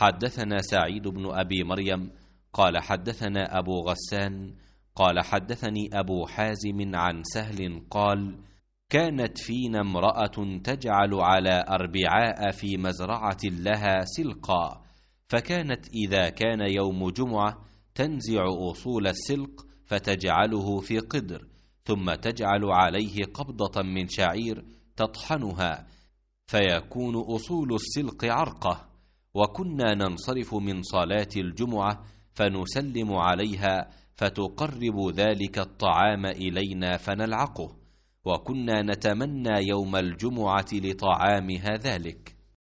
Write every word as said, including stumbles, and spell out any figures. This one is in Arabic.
حدثنا سعيد بن أبي مريم قال حدثنا أبو غسان قال حدثني أبو حازم عن سهل قال: كانت فينا امرأة تجعل على أربعاء في مزرعة لها سلقا، فكانت إذا كان يوم جمعة تنزع أصول السلق فتجعله في قدر، ثم تجعل عليه قبضة من شعير تطحنها فيكون أصول السلق عرقة. وكنا ننصرف من صلاة الجمعة فنسلم عليها فتقرب ذلك الطعام إلينا فنلعقه، وكنا نتمنى يوم الجمعة لطعامها ذلك.